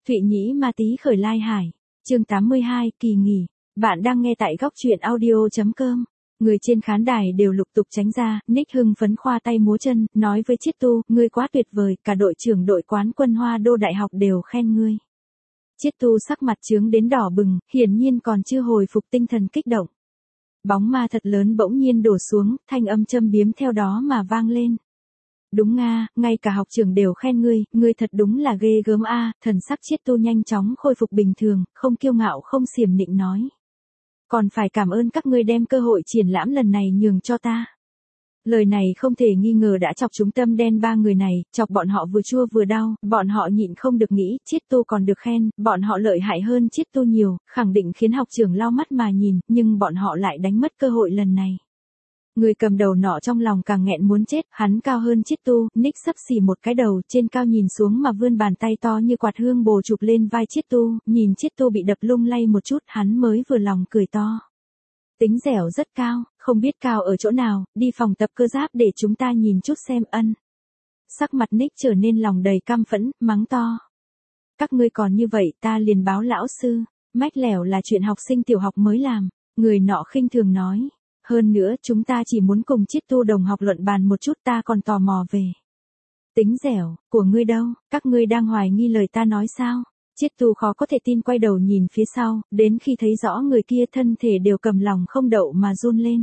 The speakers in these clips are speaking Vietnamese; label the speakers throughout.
Speaker 1: Thụy Nhĩ Ma Tý khởi lai hải. Chương 82, kỳ nghỉ. Bạn đang nghe tại góc truyện audio.com. Người trên khán đài đều lục tục tránh ra, Nick hưng phấn khoa tay múa chân, nói với Chiết Tu, ngươi quá tuyệt vời, cả đội trưởng đội quán quân Hoa Đô Đại học đều khen ngươi. Chiết Tu sắc mặt chướng đến đỏ bừng, hiển nhiên còn chưa hồi phục tinh thần kích động. Bóng ma thật lớn bỗng nhiên đổ xuống, thanh âm châm biếm theo đó mà vang lên. Đúng nga, ngay cả học trưởng đều khen ngươi thật đúng là ghê gớm a. Thần sắc Chiết Tu nhanh chóng khôi phục bình thường, không kiêu ngạo không xiểm nịnh nói. Còn phải cảm ơn các ngươi đem cơ hội triển lãm lần này nhường cho ta. Lời này không thể nghi ngờ đã chọc trúng tâm đen ba người này, chọc bọn họ vừa chua vừa đau, bọn họ nhịn không được nghĩ, Chiết Tu còn được khen, bọn họ lợi hại hơn Chiết Tu nhiều, khẳng định khiến học trưởng lau mắt mà nhìn, nhưng bọn họ lại đánh mất cơ hội lần này. Người cầm đầu nọ trong lòng càng nghẹn muốn chết, hắn cao hơn Chiết Tu, Nick sấp xỉ một cái đầu, trên cao nhìn xuống mà vươn bàn tay to như quạt hương bồ chụp lên vai Chiết Tu, nhìn Chiết Tu bị đập lung lay một chút, hắn mới vừa lòng cười to. Tính dẻo rất cao, không biết cao ở chỗ nào, đi phòng tập cơ giáp để chúng ta nhìn chút xem ân. Sắc mặt Nick trở nên lòng đầy căm phẫn, mắng to. Các ngươi còn như vậy ta liền báo lão sư, mách lẻo là chuyện học sinh tiểu học mới làm, người nọ khinh thường nói. Hơn nữa chúng ta chỉ muốn cùng Chiết Tu đồng học luận bàn một chút ta còn tò mò về. Tính dẻo, của ngươi đâu, các ngươi đang hoài nghi lời ta nói sao? Chiết Tu khó có thể tin quay đầu nhìn phía sau, đến khi thấy rõ người kia thân thể đều cầm lòng không đậu mà run lên.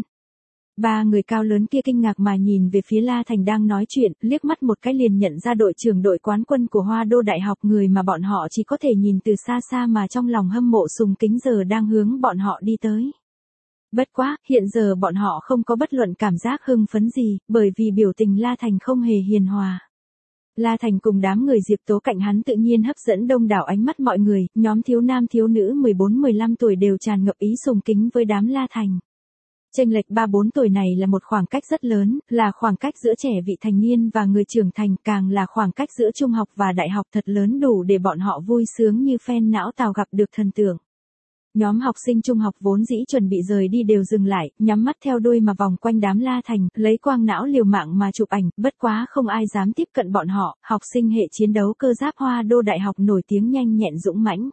Speaker 1: Ba người cao lớn kia kinh ngạc mà nhìn về phía La Thành đang nói chuyện, liếc mắt một cái liền nhận ra đội trưởng đội quán quân của Hoa Đô Đại học, người mà bọn họ chỉ có thể nhìn từ xa xa mà trong lòng hâm mộ sùng kính giờ đang hướng bọn họ đi tới. Bất quá, hiện giờ bọn họ không có bất luận cảm giác hưng phấn gì, bởi vì biểu tình La Thành không hề hiền hòa. La Thành cùng đám người Diệp Tố cạnh hắn tự nhiên hấp dẫn đông đảo ánh mắt mọi người, nhóm thiếu nam thiếu nữ 14-15 tuổi đều tràn ngập ý sùng kính với đám La Thành. Chênh lệch 3-4 tuổi này là một khoảng cách rất lớn, là khoảng cách giữa trẻ vị thành niên và người trưởng thành, càng là khoảng cách giữa trung học và đại học thật lớn đủ để bọn họ vui sướng như phen não tàu gặp được thần tượng. Nhóm học sinh trung học vốn dĩ chuẩn bị rời đi đều dừng lại, nhắm mắt theo đuôi mà vòng quanh đám La Thành, lấy quang não liều mạng mà chụp ảnh, bất quá không ai dám tiếp cận bọn họ, học sinh hệ chiến đấu cơ giáp Hoa Đô Đại học nổi tiếng nhanh nhẹn dũng mãnh.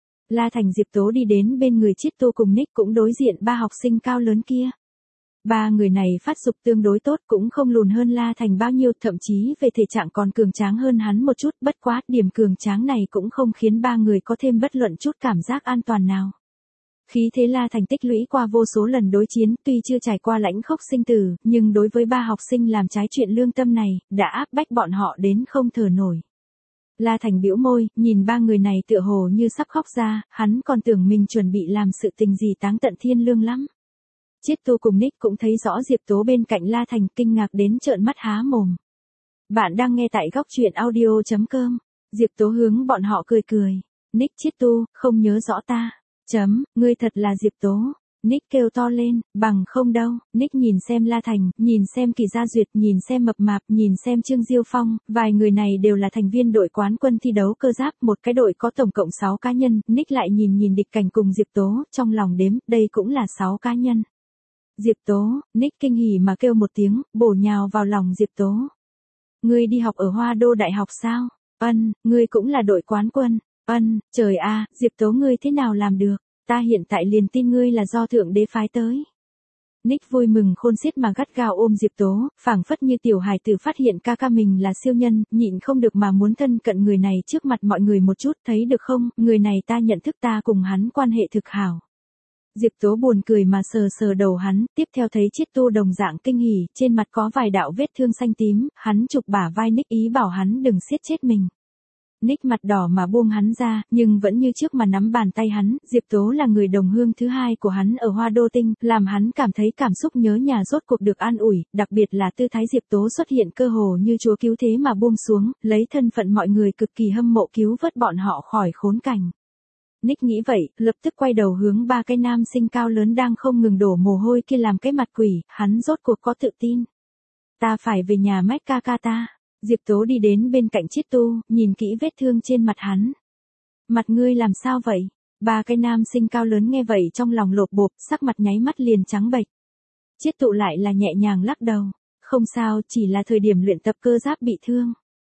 Speaker 1: La Thành Diệp Tố đi đến bên người Chiết Tu cùng Nick cũng đối diện ba học sinh cao lớn kia. Ba người này phát dục tương đối tốt cũng không lùn hơn La Thành bao nhiêu, thậm chí về thể trạng còn cường tráng hơn hắn một chút, bất quá điểm cường tráng này cũng không khiến ba người có thêm bất luận chút cảm giác an toàn nào. Khí thế La Thành tích lũy qua vô số lần đối chiến, tuy chưa trải qua lãnh khốc sinh tử, nhưng đối với ba học sinh làm trái chuyện lương tâm này, đã áp bách bọn họ đến không thở nổi. La Thành bĩu môi, nhìn ba người này tựa hồ như sắp khóc ra, hắn còn tưởng mình chuẩn bị làm sự tình gì táng tận thiên lương lắm. Chiết Tu cùng Nick cũng thấy rõ Diệp Tố bên cạnh La Thành, kinh ngạc đến trợn mắt há mồm. Bạn đang nghe tại góc truyện audio.com. Diệp Tố hướng bọn họ cười cười. Nick Chiết Tu, không nhớ rõ ta. Ngươi thật là Diệp Tố. Nick kêu to lên, bằng không đâu. Nick nhìn xem La Thành, nhìn xem Kỳ Gia Duyệt, nhìn xem Mập Mạp, nhìn xem Trương Diêu Phong, vài người này đều là thành viên đội quán quân thi đấu cơ giáp, một cái đội có tổng cộng 6 cá nhân, Nick lại nhìn địch cảnh cùng Diệp Tố, trong lòng đếm, đây cũng là 6 cá nhân. Diệp Tố, Nick kinh hỉ mà kêu một tiếng, bổ nhào vào lòng Diệp Tố. Ngươi đi học ở Hoa Đô Đại học sao? Ngươi cũng là đội quán quân. Trời a, Diệp Tố ngươi thế nào làm được, ta hiện tại liền tin ngươi là do Thượng Đế phái tới. Nick vui mừng khôn xiết mà gắt gao ôm Diệp Tố, phảng phất như tiểu hài tử phát hiện ca mình là siêu nhân, nhịn không được mà muốn thân cận người này trước mặt mọi người một chút, thấy được không, người này ta nhận thức, ta cùng hắn quan hệ thực hảo. Diệp Tố buồn cười mà sờ sờ đầu hắn, tiếp theo thấy Chiết Tu đồng dạng kinh hỉ, trên mặt có vài đạo vết thương xanh tím, hắn chụp bả vai Nick ý bảo hắn đừng siết chết mình. Nick mặt đỏ mà buông hắn ra, nhưng vẫn như trước mà nắm bàn tay hắn, Diệp Tố là người đồng hương thứ hai của hắn ở Hoa Đô Tinh, làm hắn cảm thấy cảm xúc nhớ nhà rốt cuộc được an ủi, đặc biệt là tư thái Diệp Tố xuất hiện cơ hồ như chúa cứu thế mà buông xuống, lấy thân phận mọi người cực kỳ hâm mộ cứu vớt bọn họ khỏi khốn cảnh. Nick nghĩ vậy, lập tức quay đầu hướng ba cái nam sinh cao lớn đang không ngừng đổ mồ hôi kia làm cái mặt quỷ, hắn rốt cuộc có tự tin. Ta phải về nhà mách ca ta. Diệp Tố đi đến bên cạnh Chiết Tu, nhìn kỹ vết thương trên mặt hắn. Mặt ngươi làm sao vậy? Ba cái nam sinh cao lớn nghe vậy trong lòng lột bộp, sắc mặt nháy mắt liền trắng bệch. Chiết Tu lại là nhẹ nhàng lắc đầu. Không sao, chỉ là thời điểm luyện tập cơ giáp bị thương.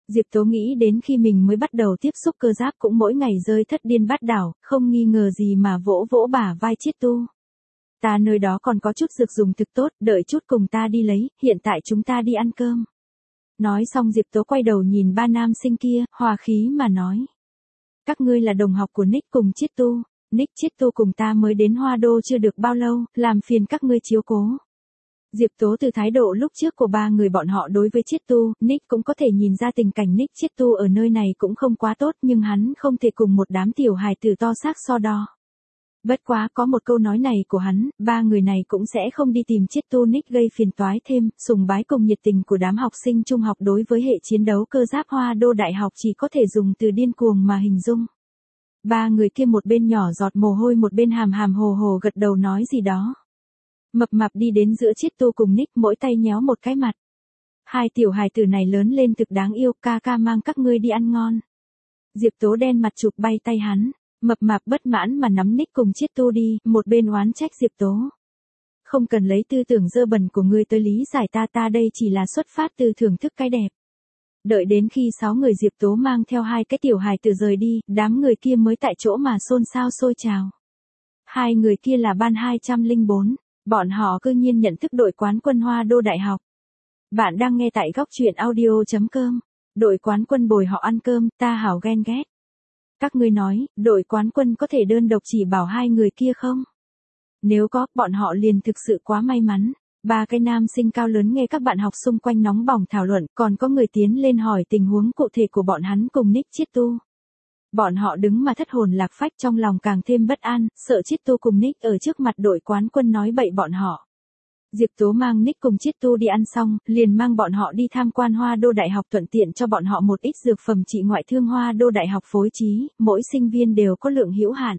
Speaker 1: Diệp Tố nghĩ đến khi mình mới bắt đầu tiếp xúc cơ giáp cũng mỗi ngày rơi thất điên bát đảo, không nghi ngờ gì mà vỗ vỗ bả vai Chiết Tu. Ta nơi đó còn có chút dược dùng thực tốt, đợi chút cùng ta đi lấy, hiện tại chúng ta đi ăn cơm. Nói xong Diệp Tố quay đầu nhìn ba nam sinh kia, hòa khí mà nói. Các ngươi là đồng học của Nick cùng Chiết Tu. Nick Chiết Tu cùng ta mới đến Hoa Đô chưa được bao lâu, làm phiền các ngươi chiếu cố. Diệp Tố từ thái độ lúc trước của ba người bọn họ đối với Chiết Tu, Nick cũng có thể nhìn ra tình cảnh Nick Chiết Tu ở nơi này cũng không quá tốt nhưng hắn không thể cùng một đám tiểu hài tử to xác so đo. Bất quá có một câu nói này của hắn, ba người này cũng sẽ không đi tìm Chiết Tu Nick gây phiền toái thêm, sùng bái cùng nhiệt tình của đám học sinh trung học đối với hệ chiến đấu cơ giáp Hoa Đô Đại học chỉ có thể dùng từ điên cuồng mà hình dung. Ba người kia một bên nhỏ giọt mồ hôi một bên hàm hàm hồ hồ gật đầu nói gì đó. Mập mạp đi đến giữa Chiết Tu cùng Nick mỗi tay nhéo một cái mặt. Hai tiểu hài tử này lớn lên thực đáng yêu, ca ca mang các ngươi đi ăn ngon. Diệp Tố đen mặt chụp bay tay hắn. Mập mạp bất mãn mà nắm Nick cùng Chiết Tu đi, một bên oán trách Diệp Tố. Không cần lấy tư tưởng dơ bẩn của ngươi tới lý giải ta đây chỉ là xuất phát từ thưởng thức cái đẹp. Đợi đến khi 6 người Diệp Tố mang theo hai cái tiểu hài tử rời đi, đám người kia mới tại chỗ mà xôn xao sôi trào. Hai người kia là ban 204, bọn họ cư nhiên nhận thức đội quán quân Hoa Đô Đại học. Bạn đang nghe tại góc truyện audio.com. Đội quán quân bồi họ ăn cơm, ta hảo ghen ghét. Các ngươi nói, đội quán quân có thể đơn độc chỉ bảo hai người kia không? Nếu có, bọn họ liền thực sự quá may mắn. Ba cái nam sinh cao lớn nghe các bạn học xung quanh nóng bỏng thảo luận, còn có người tiến lên hỏi tình huống cụ thể của bọn hắn cùng Nick Chiết Tu. Bọn họ đứng mà thất hồn lạc phách trong lòng càng thêm bất an, sợ Chiết Tu cùng Nick ở trước mặt đội quán quân nói bậy bọn họ. Diệp Tố mang Nick cùng Chiết Tu đi ăn xong, liền mang bọn họ đi tham quan Hoa Đô Đại học thuận tiện cho bọn họ một ít dược phẩm trị ngoại thương Hoa Đô Đại học phối trí, mỗi sinh viên đều có lượng hữu hạn.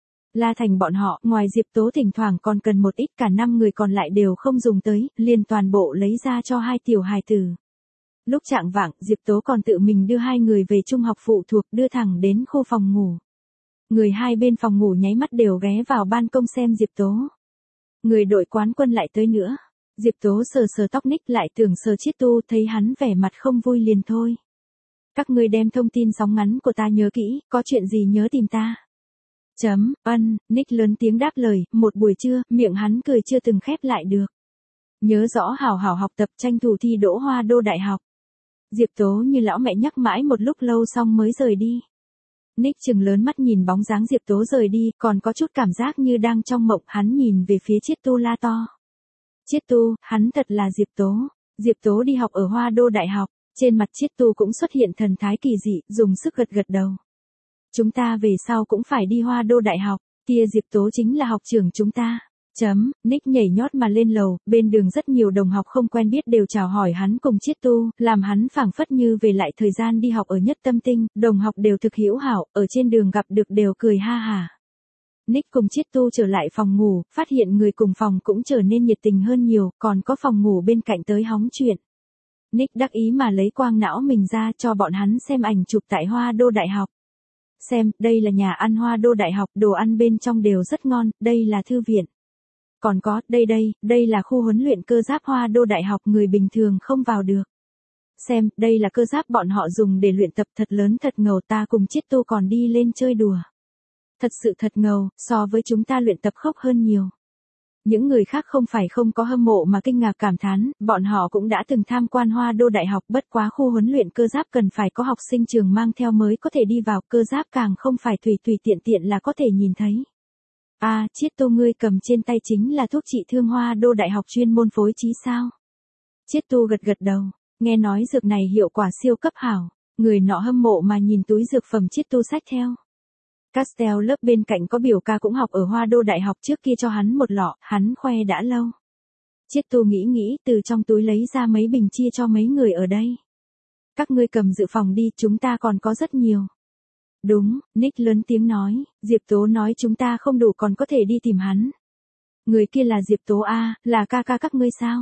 Speaker 1: La Thành bọn họ, ngoài Diệp Tố thỉnh thoảng còn cần một ít cả 5 người còn lại đều không dùng tới, liền toàn bộ lấy ra cho hai tiểu hài tử. Lúc chạng vạng, Diệp Tố còn tự mình đưa hai người về trung học phụ thuộc đưa thẳng đến khu phòng ngủ. Người hai bên phòng ngủ nháy mắt đều ghé vào ban công xem Diệp Tố. Người đội quán quân lại tới nữa. Diệp Tố sờ sờ tóc Nick lại tưởng sờ Chiết Tu thấy hắn vẻ mặt không vui liền thôi. Các ngươi đem thông tin sóng ngắn của ta nhớ kỹ, có chuyện gì nhớ tìm ta. Nick lớn tiếng đáp lời, một buổi trưa, miệng hắn cười chưa từng khép lại được. Nhớ rõ hảo hảo học tập tranh thủ thi đỗ Hoa Đô Đại học. Diệp Tố như lão mẹ nhắc mãi một lúc lâu xong mới rời đi. Nick trừng lớn mắt nhìn bóng dáng Diệp Tố rời đi, còn có chút cảm giác như đang trong mộng, hắn nhìn về phía Chiết Tu la to. Chiết Tu, hắn thật là Diệp Tố. Diệp Tố đi học ở Hoa Đô Đại học, trên mặt Chiết Tu cũng xuất hiện thần thái kỳ dị, dùng sức gật gật đầu. Chúng ta về sau cũng phải đi Hoa Đô Đại học, kia Diệp Tố chính là học trưởng chúng ta. Nick nhảy nhót mà lên lầu, bên đường rất nhiều đồng học không quen biết đều chào hỏi hắn cùng Chiết Tu, làm hắn phảng phất như về lại thời gian đi học ở Nhất Tâm Tinh, đồng học đều thực hữu hảo, ở trên đường gặp được đều cười ha hả. Nick cùng Chiết Tu trở lại phòng ngủ, phát hiện người cùng phòng cũng trở nên nhiệt tình hơn nhiều, còn có phòng ngủ bên cạnh tới hóng chuyện. Nick đắc ý mà lấy quang não mình ra cho bọn hắn xem ảnh chụp tại Hoa Đô Đại học. Xem, đây là nhà ăn Hoa Đô Đại học, đồ ăn bên trong đều rất ngon, đây là thư viện. Còn có, đây là khu huấn luyện cơ giáp Hoa Đô Đại học người bình thường không vào được. Xem, đây là cơ giáp bọn họ dùng để luyện tập thật lớn thật ngầu, ta cùng Chiết Tu còn đi lên chơi đùa. Thật sự thật ngầu, so với chúng ta luyện tập khốc hơn nhiều. Những người khác không phải không có hâm mộ mà kinh ngạc cảm thán, bọn họ cũng đã từng tham quan Hoa Đô Đại học, bất quá khu huấn luyện cơ giáp cần phải có học sinh trường mang theo mới có thể đi vào, cơ giáp càng không phải tùy tiện là có thể nhìn thấy. Chiết Tu ngươi cầm trên tay chính là thuốc trị thương Hoa Đô Đại học chuyên môn phối trí sao? Chiết Tu gật gật đầu, nghe nói dược này hiệu quả siêu cấp hảo, người nọ hâm mộ mà nhìn túi dược phẩm Chiết Tu xách theo. Castel lớp bên cạnh có biểu ca cũng học ở Hoa Đô Đại học, trước kia cho hắn một lọ, hắn khoe đã lâu. Chiết Tu nghĩ từ trong túi lấy ra mấy bình chia cho mấy người ở đây. Các ngươi cầm dự phòng đi, chúng ta còn có rất nhiều. Đúng, Nick lớn tiếng nói, Diệp Tố nói chúng ta không đủ còn có thể đi tìm hắn. Người kia là Diệp Tố là ca ca các ngươi sao?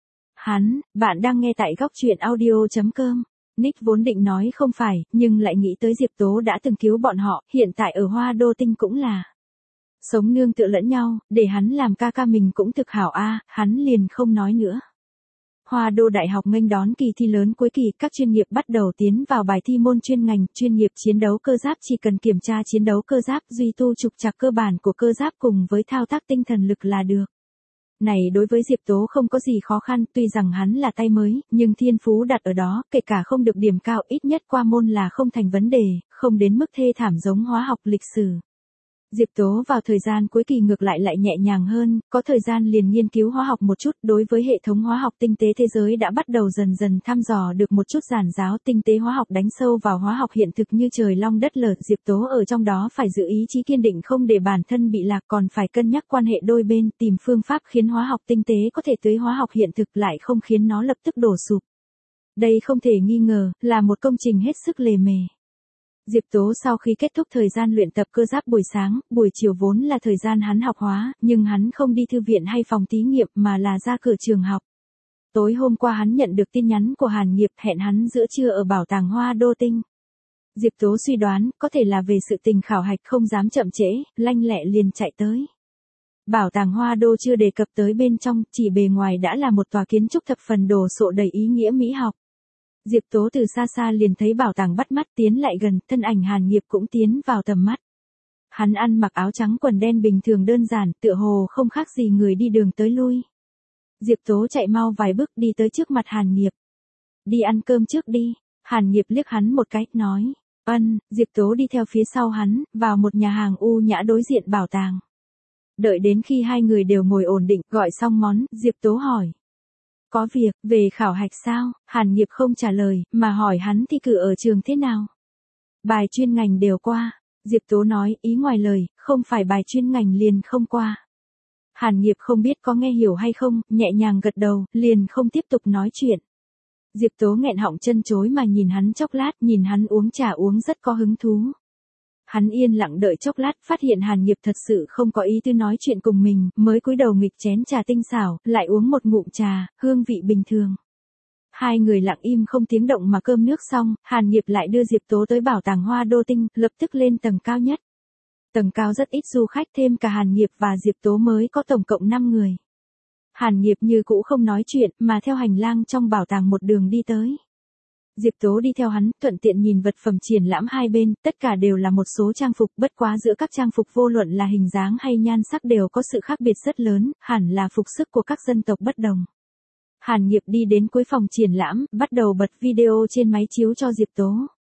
Speaker 1: Bạn đang nghe tại góc truyện audio.com. Nick vốn định nói không phải, nhưng lại nghĩ tới Diệp Tố đã từng cứu bọn họ, hiện tại ở Hoa Đô Tinh cũng là. Sống nương tựa lẫn nhau, để hắn làm ca ca mình cũng thực hảo hắn liền không nói nữa. Hoa Đô Đại học nghênh đón kỳ thi lớn cuối kỳ, các chuyên nghiệp bắt đầu tiến vào bài thi môn chuyên ngành, chuyên nghiệp chiến đấu cơ giáp chỉ cần kiểm tra chiến đấu cơ giáp, duy tu trục trặc cơ bản của cơ giáp cùng với thao tác tinh thần lực là được. Này đối với Diệp Tố không có gì khó khăn, tuy rằng hắn là tay mới, nhưng thiên phú đặt ở đó, kể cả không được điểm cao ít nhất qua môn là không thành vấn đề, không đến mức thê thảm giống hóa học lịch sử. Diệp Tố vào thời gian cuối kỳ ngược lại nhẹ nhàng hơn, có thời gian liền nghiên cứu hóa học một chút, đối với hệ thống hóa học tinh tế thế giới đã bắt đầu dần dần thăm dò được một chút giản giáo, tinh tế hóa học đánh sâu vào hóa học hiện thực như trời long đất lở, Diệp Tố ở trong đó phải giữ ý chí kiên định không để bản thân bị lạc, còn phải cân nhắc quan hệ đôi bên, tìm phương pháp khiến hóa học tinh tế có thể tới hóa học hiện thực lại không khiến nó lập tức đổ sụp. Đây không thể nghi ngờ, là một công trình hết sức lề mề. Diệp Tố sau khi kết thúc thời gian luyện tập cơ giáp buổi sáng, buổi chiều vốn là thời gian hắn học hóa, nhưng hắn không đi thư viện hay phòng thí nghiệm mà là ra cửa trường học. Tối hôm qua hắn nhận được tin nhắn của Hàn Nghiệp hẹn hắn giữa trưa ở bảo tàng Hoa Đô Tinh. Diệp Tố suy đoán có thể là về sự tình khảo hạch không dám chậm trễ, lanh lẹ liền chạy tới. Bảo tàng Hoa Đô chưa đề cập tới bên trong, chỉ bề ngoài đã là một tòa kiến trúc thập phần đồ sộ đầy ý nghĩa mỹ học. Diệp Tố từ xa xa liền thấy bảo tàng bắt mắt tiến lại gần, thân ảnh Hàn Nghiệp cũng tiến vào tầm mắt. Hắn ăn mặc áo trắng quần đen bình thường đơn giản, tựa hồ không khác gì người đi đường tới lui. Diệp Tố chạy mau vài bước đi tới trước mặt Hàn Nghiệp. Đi ăn cơm trước đi. Hàn Nghiệp liếc hắn một cái, nói. Diệp Tố đi theo phía sau hắn, vào một nhà hàng u nhã đối diện bảo tàng. Đợi đến khi hai người đều ngồi ổn định, gọi xong món, Diệp Tố hỏi. Có việc, về khảo hạch sao? Hàn Nghiệp không trả lời, mà hỏi hắn thi cử ở trường thế nào? Bài chuyên ngành đều qua. Diệp Tố nói, ý ngoài lời, không phải bài chuyên ngành liền không qua. Hàn Nghiệp không biết có nghe hiểu hay không, nhẹ nhàng gật đầu, liền không tiếp tục nói chuyện. Diệp Tố nghẹn họng chân chối mà nhìn hắn chốc lát, nhìn hắn uống trà uống rất có hứng thú. Hắn yên lặng đợi chốc lát, phát hiện Hàn Nghiệp thật sự không có ý tư nói chuyện cùng mình, mới cúi đầu nghịch chén trà tinh xảo, lại uống một ngụm trà, hương vị bình thường. Hai người lặng im không tiếng động mà cơm nước xong, Hàn Nghiệp lại đưa Diệp Tố tới bảo tàng Hoa Đô Tinh, lập tức lên tầng cao nhất. Tầng cao rất ít du khách, thêm cả Hàn Nghiệp và Diệp Tố mới có tổng cộng 5 người. Hàn Nghiệp như cũ không nói chuyện, mà theo hành lang trong bảo tàng một đường đi tới. Diệp Tố đi theo hắn, thuận tiện nhìn vật phẩm triển lãm hai bên, tất cả đều là một số trang phục, bất quá giữa các trang phục vô luận là hình dáng hay nhan sắc đều có sự khác biệt rất lớn, hẳn là phục sức của các dân tộc bất đồng. Hàn Nghiệp đi đến cuối phòng triển lãm, bắt đầu bật video trên máy chiếu cho Diệp Tố.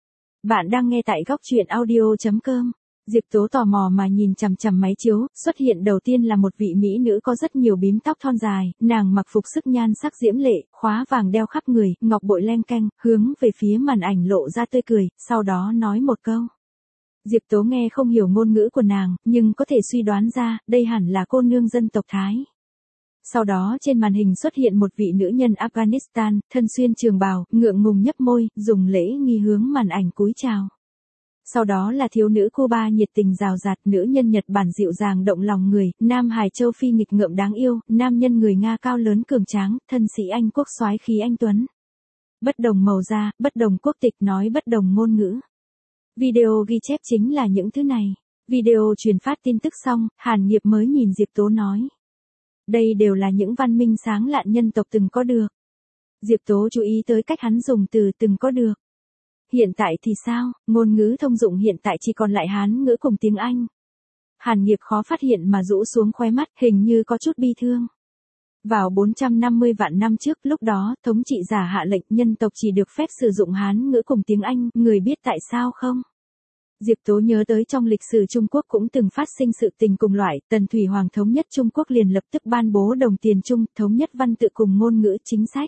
Speaker 1: Bạn đang nghe tại góc truyện audio.com. Diệp Tố tò mò mà nhìn chằm chằm máy chiếu, xuất hiện đầu tiên là một vị mỹ nữ có rất nhiều bím tóc thon dài, nàng mặc phục sức nhan sắc diễm lệ, khóa vàng đeo khắp người, ngọc bội leng keng, hướng về phía màn ảnh lộ ra tươi cười, sau đó nói một câu. Diệp Tố nghe không hiểu ngôn ngữ của nàng, nhưng có thể suy đoán ra, đây hẳn là cô nương dân tộc Thái. Sau đó trên màn hình xuất hiện một vị nữ nhân Afghanistan, thân xuyên trường bào, ngượng ngùng nhấp môi, dùng lễ nghi hướng màn ảnh cúi chào. Sau đó là thiếu nữ Cuba nhiệt tình rào rạt, nữ nhân Nhật Bản dịu dàng động lòng người, nam Hải châu Phi nghịch ngợm đáng yêu, nam nhân người Nga cao lớn cường tráng, thân sĩ Anh quốc soái khí anh tuấn. Bất đồng màu da, bất đồng quốc tịch, nói bất đồng ngôn ngữ. Video ghi chép chính là những thứ này. Video truyền phát tin tức xong, Hàn Nghiệp mới nhìn Diệp Tố nói. Đây đều là những văn minh sáng lạn nhân tộc từng có được. Diệp Tố chú ý tới cách hắn dùng từ từng có được. Hiện tại thì sao, ngôn ngữ thông dụng hiện tại chỉ còn lại Hán ngữ cùng tiếng Anh. Hàn Nghiệp khó phát hiện mà rũ xuống khóe mắt, hình như có chút bi thương. Vào 450 vạn năm trước, lúc đó, thống trị giả hạ lệnh nhân tộc chỉ được phép sử dụng Hán ngữ cùng tiếng Anh, người biết tại sao không? Diệp Tố nhớ tới trong lịch sử Trung Quốc cũng từng phát sinh sự tình cùng loại, Tần Thủy Hoàng thống nhất Trung Quốc liền lập tức ban bố đồng tiền chung, thống nhất văn tự cùng ngôn ngữ chính sách.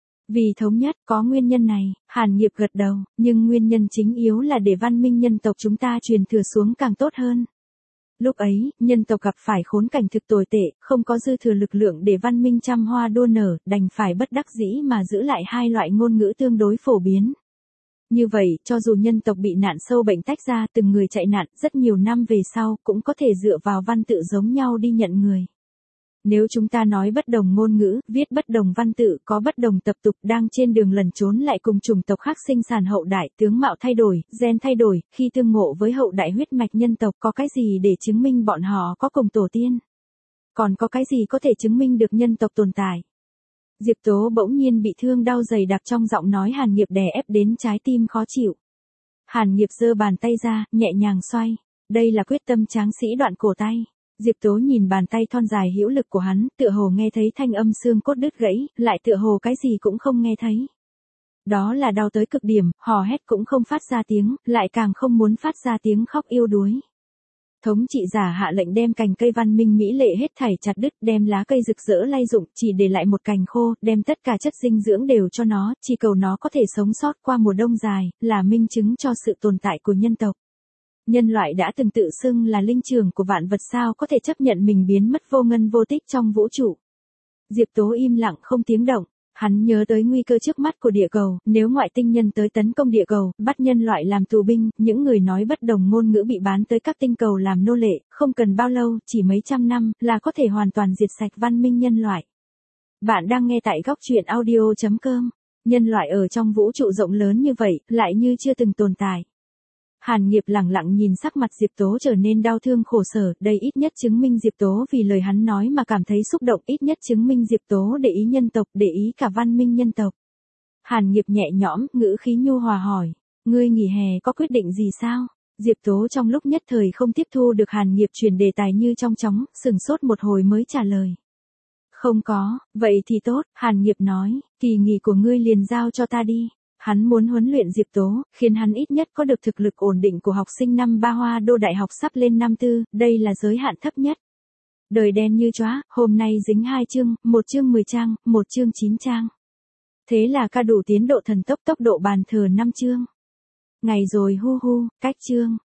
Speaker 1: Vì thống nhất có nguyên nhân này, Hàn Nghiệp gật đầu, nhưng nguyên nhân chính yếu là để văn minh nhân tộc chúng ta truyền thừa xuống càng tốt hơn. Lúc ấy, nhân tộc gặp phải khốn cảnh thực tồi tệ, không có dư thừa lực lượng để văn minh trăm hoa đua nở, đành phải bất đắc dĩ mà giữ lại hai loại ngôn ngữ tương đối phổ biến. Như vậy, cho dù nhân tộc bị nạn sâu bệnh tách ra, từng người chạy nạn, rất nhiều năm về sau, cũng có thể dựa vào văn tự giống nhau đi nhận người. Nếu chúng ta nói bất đồng ngôn ngữ, viết bất đồng văn tự, có bất đồng tập tục, đang trên đường lẩn trốn lại cùng chủng tộc khác sinh sản hậu đại, tướng mạo thay đổi, gen thay đổi, khi tương ngộ với hậu đại huyết mạch nhân tộc có cái gì để chứng minh bọn họ có cùng tổ tiên? Còn có cái gì có thể chứng minh được nhân tộc tồn tại? Diệp Tố bỗng nhiên bị thương đau dày đặc trong giọng nói Hàn Nghiệp đè ép đến trái tim khó chịu. Hàn Nghiệp giơ bàn tay ra, nhẹ nhàng xoay. Đây là quyết tâm tráng sĩ đoạn cổ tay. Diệp Tố nhìn bàn tay thon dài hữu lực của hắn, tựa hồ nghe thấy thanh âm xương cốt đứt gãy, lại tựa hồ cái gì cũng không nghe thấy. Đó là đau tới cực điểm, hò hét cũng không phát ra tiếng, lại càng không muốn phát ra tiếng khóc yêu đuối. Thống trị giả hạ lệnh đem cành cây văn minh mỹ lệ hết thảy chặt đứt, đem lá cây rực rỡ lay rụng, chỉ để lại một cành khô, đem tất cả chất dinh dưỡng đều cho nó, chỉ cầu nó có thể sống sót qua mùa đông dài, là minh chứng cho sự tồn tại của nhân tộc. Nhân loại đã từng tự xưng là linh trưởng của vạn vật, sao có thể chấp nhận mình biến mất vô ngân vô tích trong vũ trụ. Diệp Tố im lặng không tiếng động. Hắn nhớ tới nguy cơ trước mắt của địa cầu, nếu ngoại tinh nhân tới tấn công địa cầu, bắt nhân loại làm tù binh, những người nói bất đồng ngôn ngữ bị bán tới các tinh cầu làm nô lệ, không cần bao lâu, chỉ mấy trăm năm, là có thể hoàn toàn diệt sạch văn minh nhân loại. Bạn đang nghe tại góc truyện audio.com. Nhân loại ở trong vũ trụ rộng lớn như vậy, lại như chưa từng tồn tại. Hàn Nghiệp lẳng lặng nhìn sắc mặt Diệp Tố trở nên đau thương khổ sở, đây ít nhất chứng minh Diệp Tố vì lời hắn nói mà cảm thấy xúc động, ít nhất chứng minh Diệp Tố để ý nhân tộc, để ý cả văn minh nhân tộc. Hàn Nghiệp nhẹ nhõm, ngữ khí nhu hòa hỏi, ngươi nghỉ hè có quyết định gì sao? Diệp Tố trong lúc nhất thời không tiếp thu được Hàn Nghiệp chuyển đề tài như trong chóng, sừng sốt một hồi mới trả lời. Không có, vậy thì tốt, Hàn Nghiệp nói, kỳ nghỉ của ngươi liền giao cho ta đi. Hắn muốn huấn luyện Diệp Tố, khiến hắn ít nhất có được thực lực ổn định của học sinh năm 3 Hoa Đô Đại học sắp lên năm 4, đây là giới hạn thấp nhất. Đời đen như chóa, hôm nay dính 2 chương, 1 chương 10 trang, 1 chương 9 trang. Thế là ca đủ tiến độ thần tốc, tốc độ bàn thờ 5 chương. Ngày rồi hu hu, cách chương.